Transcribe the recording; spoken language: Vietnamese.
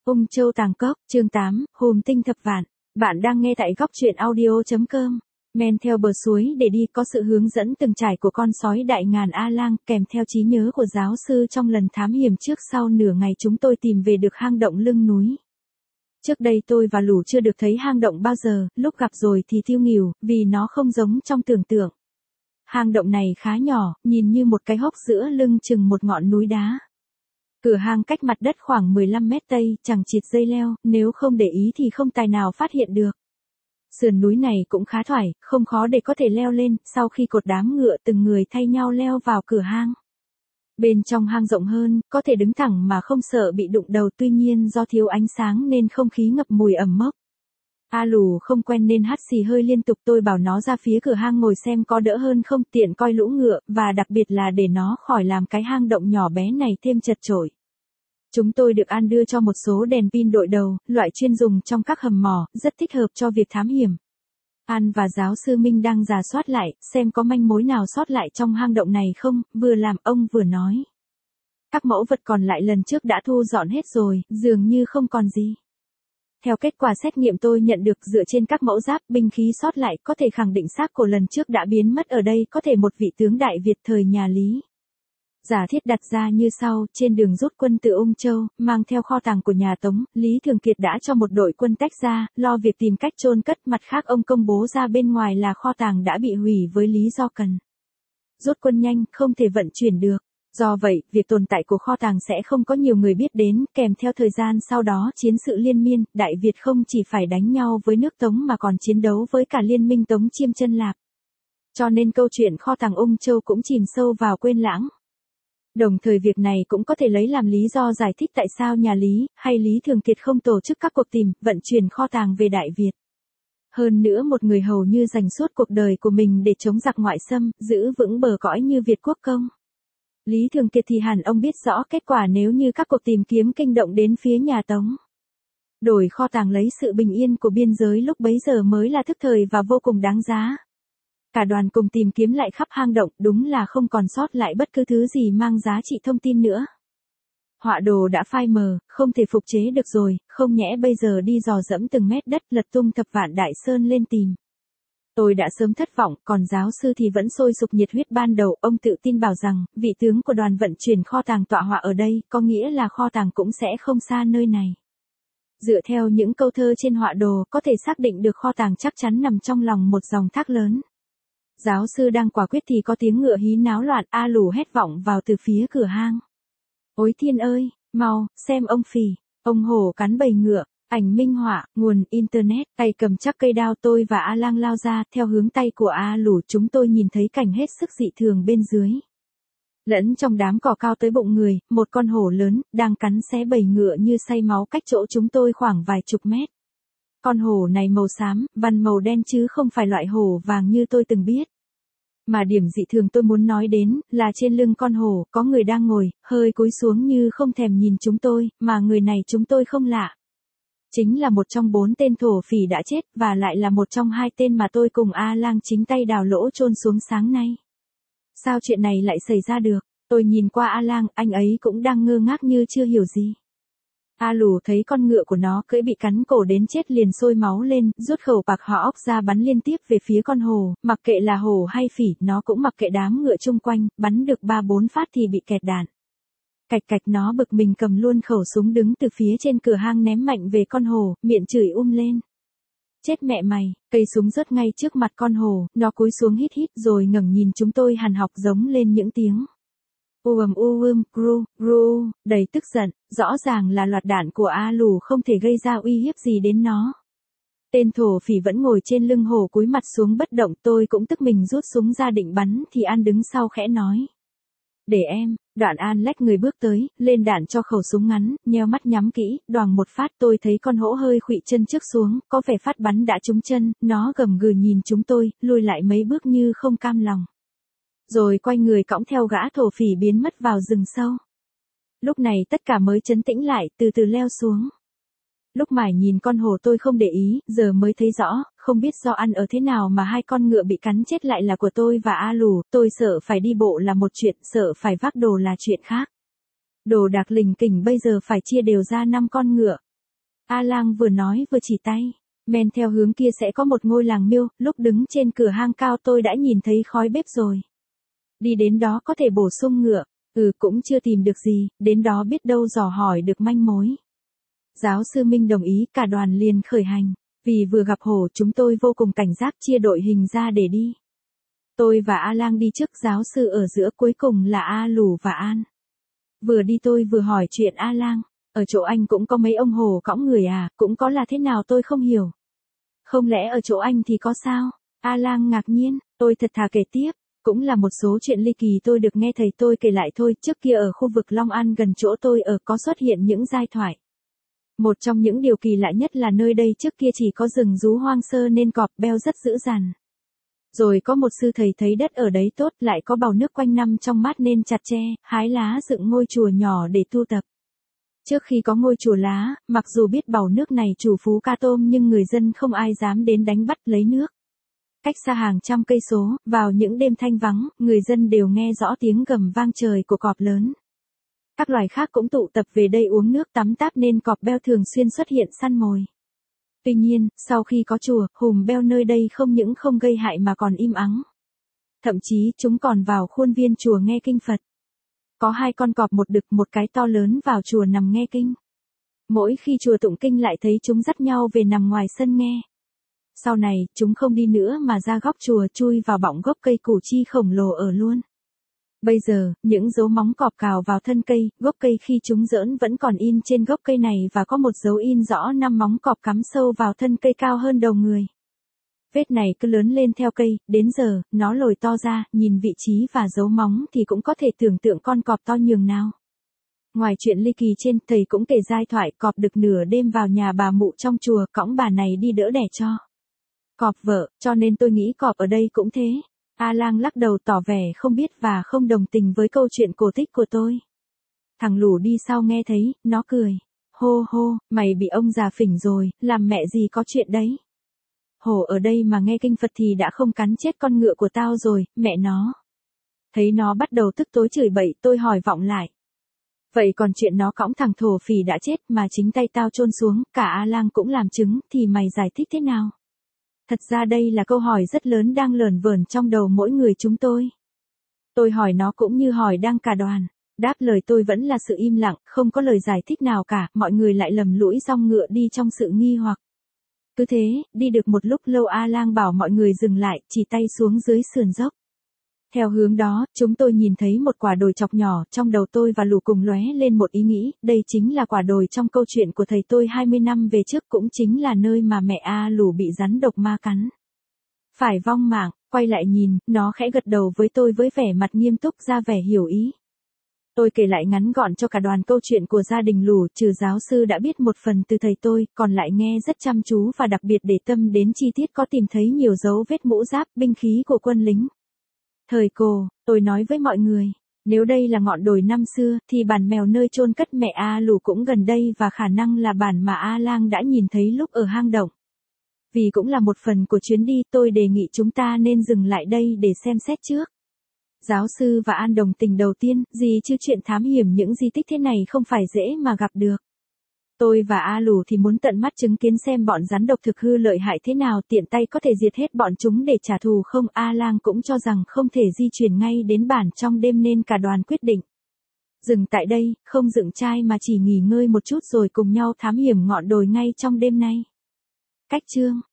Ung Châu Tàng Cốc, chương 8, Hồn Tinh Thập Vạn. Bạn đang nghe tại góc truyện audio.com. Men theo bờ suối để đi có sự hướng dẫn từng trải của con sói đại ngàn A Lang kèm theo trí nhớ của giáo sư trong lần thám hiểm trước sau nửa ngày chúng tôi tìm về được hang động lưng núi. Trước đây tôi và Lũ chưa được thấy hang động bao giờ, lúc gặp rồi thì tiêu nghỉu, vì nó không giống trong tưởng tượng. Hang động này khá nhỏ, nhìn như một cái hốc giữa lưng chừng một ngọn núi đá. Cửa hang cách mặt đất khoảng 15 mét tây, chẳng chịt dây leo, nếu không để ý thì không tài nào phát hiện được. Sườn núi này cũng khá thoải, không khó để có thể leo lên, sau khi cột đám ngựa từng người thay nhau leo vào cửa hang. Bên trong hang rộng hơn, có thể đứng thẳng mà không sợ bị đụng đầu, tuy nhiên do thiếu ánh sáng nên không khí ngập mùi ẩm mốc. A Lù không quen nên hắt xì hơi liên tục, tôi bảo nó ra phía cửa hang ngồi xem có đỡ hơn không, tiện coi lũ ngựa, và đặc biệt là để nó khỏi làm cái hang động nhỏ bé này thêm chật chội. Chúng tôi được An đưa cho một số đèn pin đội đầu, loại chuyên dùng trong các hầm mỏ, rất thích hợp cho việc thám hiểm. An và giáo sư Minh đang rà soát lại, xem có manh mối nào sót lại trong hang động này không, vừa làm ông vừa nói. Các mẫu vật còn lại lần trước đã thu dọn hết rồi, dường như không còn gì. Theo kết quả xét nghiệm tôi nhận được dựa trên các mẫu giáp, binh khí sót lại, có thể khẳng định xác của lần trước đã biến mất ở đây, có thể một vị tướng Đại Việt thời nhà Lý. Giả thiết đặt ra như sau, trên đường rút quân từ Ung Châu, mang theo kho tàng của nhà Tống, Lý Thường Kiệt đã cho một đội quân tách ra, lo việc tìm cách chôn cất, mặt khác ông công bố ra bên ngoài là kho tàng đã bị hủy với lý do cần rút quân nhanh, không thể vận chuyển được. Do vậy, việc tồn tại của kho tàng sẽ không có nhiều người biết đến, kèm theo thời gian sau đó chiến sự liên miên, Đại Việt không chỉ phải đánh nhau với nước Tống mà còn chiến đấu với cả liên minh Tống Chiêm Chân Lạp. Cho nên câu chuyện kho tàng Ung Châu cũng chìm sâu vào quên lãng. Đồng thời việc này cũng có thể lấy làm lý do giải thích tại sao nhà Lý, hay Lý Thường Kiệt không tổ chức các cuộc tìm, vận chuyển kho tàng về Đại Việt. Hơn nữa một người hầu như dành suốt cuộc đời của mình để chống giặc ngoại xâm, giữ vững bờ cõi như Việt Quốc công. Lý Thường Kiệt thì hẳn ông biết rõ kết quả nếu như các cuộc tìm kiếm kinh động đến phía nhà Tống. Đổi kho tàng lấy sự bình yên của biên giới lúc bấy giờ mới là thức thời và vô cùng đáng giá. Cả đoàn cùng tìm kiếm lại khắp hang động, đúng là không còn sót lại bất cứ thứ gì mang giá trị thông tin nữa. Họa đồ đã phai mờ, không thể phục chế được rồi, không nhẽ bây giờ đi dò dẫm từng mét đất, lật tung thập vạn đại sơn lên tìm. Tôi đã sớm thất vọng, còn giáo sư thì vẫn sôi sục nhiệt huyết ban đầu, ông tự tin bảo rằng, vị tướng của đoàn vận chuyển kho tàng tọa họa ở đây, có nghĩa là kho tàng cũng sẽ không xa nơi này. Dựa theo những câu thơ trên họa đồ, có thể xác định được kho tàng chắc chắn nằm trong lòng một dòng thác lớn. Giáo sư đang quả quyết thì có tiếng ngựa hí náo loạn, A Lù hét vọng vào từ phía cửa hang. Ôi thiên ơi, mau, xem ông phì, ông hổ cắn bầy ngựa. Ảnh minh họa, nguồn Internet, tay cầm chắc cây đao, tôi và A Lang lao ra, theo hướng tay của A Lù chúng tôi nhìn thấy cảnh hết sức dị thường bên dưới. Lẫn trong đám cỏ cao tới bụng người, một con hổ lớn, đang cắn xé bầy ngựa như say máu cách chỗ chúng tôi khoảng vài chục mét. Con hổ này màu xám, vằn màu đen chứ không phải loại hổ vàng như tôi từng biết. Mà điểm dị thường tôi muốn nói đến, là trên lưng con hổ, có người đang ngồi, hơi cúi xuống như không thèm nhìn chúng tôi, mà người này chúng tôi không lạ. Chính là một trong 4 tên thổ phỉ đã chết, và lại là một trong 2 tên mà tôi cùng A Lang chính tay đào lỗ chôn xuống sáng nay. Sao chuyện này lại xảy ra được? Tôi nhìn qua A Lang, anh ấy cũng đang ngơ ngác như chưa hiểu gì. A Lù thấy con ngựa của nó cưỡi bị cắn cổ đến chết liền sôi máu lên, rút khẩu bạc họ óc ra bắn liên tiếp về phía con hổ, mặc kệ là hổ hay phỉ, nó cũng mặc kệ đám ngựa chung quanh, bắn được 3-4 phát thì bị kẹt đạn. Cạch cạch nó bực mình cầm luôn khẩu súng đứng từ phía trên cửa hang ném mạnh về con hổ, miệng chửi lên. Chết mẹ mày, cây súng rớt ngay trước mặt con hổ, nó cúi xuống hít hít rồi ngẩng nhìn chúng tôi hằn học giống lên những tiếng. Gru, gru, đầy tức giận, rõ ràng là loạt đạn của A Lù không thể gây ra uy hiếp gì đến nó. Tên thổ phỉ vẫn ngồi trên lưng hổ cúi mặt xuống bất động, tôi cũng tức mình rút súng ra định bắn thì An đứng sau khẽ nói. Để em, Đoạn An lách người bước tới, lên đạn cho khẩu súng ngắn, nheo mắt nhắm kỹ, đoàng một phát tôi thấy con hổ hơi khuỵu chân trước xuống, có vẻ phát bắn đã trúng chân, nó gầm gừ nhìn chúng tôi, lùi lại mấy bước như không cam lòng. Rồi quay người cõng theo gã thổ phỉ biến mất vào rừng sâu. Lúc này tất cả mới trấn tĩnh lại, từ từ leo xuống. Lúc mải nhìn con hổ tôi không để ý, giờ mới thấy rõ, không biết do ăn ở thế nào mà 2 con ngựa bị cắn chết lại là của tôi và A Lù, tôi sợ phải đi bộ là một chuyện, sợ phải vác đồ là chuyện khác. Đồ đạc lình kình bây giờ phải chia đều ra 5 con ngựa. A Lang vừa nói vừa chỉ tay. Men theo hướng kia sẽ có một ngôi làng miêu, lúc đứng trên cửa hang cao tôi đã nhìn thấy khói bếp rồi. Đi đến đó có thể bổ sung ngựa. Cũng chưa tìm được gì, đến đó biết đâu dò hỏi được manh mối. Giáo sư Minh đồng ý, cả đoàn liền khởi hành. Vì vừa gặp hổ chúng tôi vô cùng cảnh giác chia đội hình ra để đi. Tôi và A Lang đi trước, giáo sư ở giữa, cuối cùng là A Lù và An. Vừa đi tôi vừa hỏi chuyện A Lang. Ở chỗ anh cũng có mấy ông hổ cõng người à, cũng có là thế nào tôi không hiểu. Không lẽ ở chỗ anh thì có sao? A Lang ngạc nhiên, tôi thật thà kể tiếp. Cũng là một số chuyện ly kỳ tôi được nghe thầy tôi kể lại thôi. Trước kia ở khu vực Long An gần chỗ tôi ở có xuất hiện những giai thoại. Một trong những điều kỳ lạ nhất là nơi đây trước kia chỉ có rừng rú hoang sơ nên cọp beo rất dữ dằn. Rồi có một sư thầy thấy đất ở đấy tốt, lại có bào nước quanh năm trong mát nên chặt tre, hái lá dựng ngôi chùa nhỏ để tu tập. Trước khi có ngôi chùa lá, mặc dù biết bào nước này chủ phú ca tôm nhưng người dân không ai dám đến đánh bắt lấy nước. Cách xa hàng trăm cây số, vào những đêm thanh vắng, người dân đều nghe rõ tiếng gầm vang trời của cọp lớn. Các loài khác cũng tụ tập về đây uống nước tắm táp nên cọp beo thường xuyên xuất hiện săn mồi. Tuy nhiên, sau khi có chùa, hùm beo nơi đây không những không gây hại mà còn im ắng. Thậm chí chúng còn vào khuôn viên chùa nghe kinh Phật. Có 2 con cọp, một đực một cái to lớn vào chùa nằm nghe kinh. Mỗi khi chùa tụng kinh lại thấy chúng dắt nhau về nằm ngoài sân nghe. Sau này, chúng không đi nữa mà ra góc chùa chui vào bọng gốc cây củ chi khổng lồ ở luôn. Bây giờ, những dấu móng cọp cào vào thân cây, gốc cây khi chúng giỡn vẫn còn in trên gốc cây này và có một dấu in rõ 5 móng cọp cắm sâu vào thân cây cao hơn đầu người. Vết này cứ lớn lên theo cây, đến giờ, nó lồi to ra, nhìn vị trí và dấu móng thì cũng có thể tưởng tượng con cọp to nhường nào. Ngoài chuyện ly kỳ trên, thầy cũng kể giai thoại cọp đực nửa đêm vào nhà bà mụ trong chùa cõng bà này đi đỡ đẻ cho cọp vợ, cho nên tôi nghĩ cọp ở đây cũng thế. A Lang lắc đầu tỏ vẻ không biết và không đồng tình với câu chuyện cổ tích của tôi. Thằng Lù đi sau nghe thấy, nó cười. Hô hô, mày bị ông già phỉnh rồi, làm mẹ gì có chuyện đấy. Hổ ở đây mà nghe kinh Phật thì đã không cắn chết con ngựa của tao rồi, mẹ nó. Thấy nó bắt đầu tức tối chửi bậy, tôi hỏi vọng lại. Vậy còn chuyện nó cõng thằng thổ phỉ đã chết mà chính tay tao chôn xuống, cả A Lang cũng làm chứng, thì mày giải thích thế nào? Thật ra đây là câu hỏi rất lớn đang lởn vởn trong đầu mỗi người chúng tôi. Tôi hỏi nó cũng như hỏi đang cả đoàn. Đáp lời tôi vẫn là sự im lặng, không có lời giải thích nào cả, mọi người lại lầm lũi dong ngựa đi trong sự nghi hoặc. Cứ thế, đi được một lúc lâu A Lang bảo mọi người dừng lại, chỉ tay xuống dưới sườn dốc. Theo hướng đó, chúng tôi nhìn thấy một quả đồi chọc nhỏ, trong đầu tôi và Lù cùng lóe lên một ý nghĩ, đây chính là quả đồi trong câu chuyện của thầy tôi 20 năm về trước, cũng chính là nơi mà mẹ A Lù bị rắn độc ma cắn. Phải vong mạng, quay lại nhìn, nó khẽ gật đầu với tôi với vẻ mặt nghiêm túc ra vẻ hiểu ý. Tôi kể lại ngắn gọn cho cả đoàn câu chuyện của gia đình Lù, trừ giáo sư đã biết một phần từ thầy tôi, còn lại nghe rất chăm chú và đặc biệt để tâm đến chi tiết, có tìm thấy nhiều dấu vết mũ giáp, binh khí của quân lính. Thời cổ, tôi nói với mọi người, nếu đây là ngọn đồi năm xưa, thì bản mèo nơi chôn cất mẹ A Lù cũng gần đây và khả năng là bản mà A Lang đã nhìn thấy lúc ở hang động. Vì cũng là một phần của chuyến đi, tôi đề nghị chúng ta nên dừng lại đây để xem xét trước. Giáo sư và An đồng tình đầu tiên, gì chứ chuyện thám hiểm những di tích thế này không phải dễ mà gặp được. Tôi và A Lù thì muốn tận mắt chứng kiến xem bọn rắn độc thực hư lợi hại thế nào, tiện tay có thể diệt hết bọn chúng để trả thù không. A Lang cũng cho rằng không thể di chuyển ngay đến bản trong đêm nên cả đoàn quyết định dừng tại đây, không dựng trai mà chỉ nghỉ ngơi một chút rồi cùng nhau thám hiểm ngọn đồi ngay trong đêm nay. Cách chương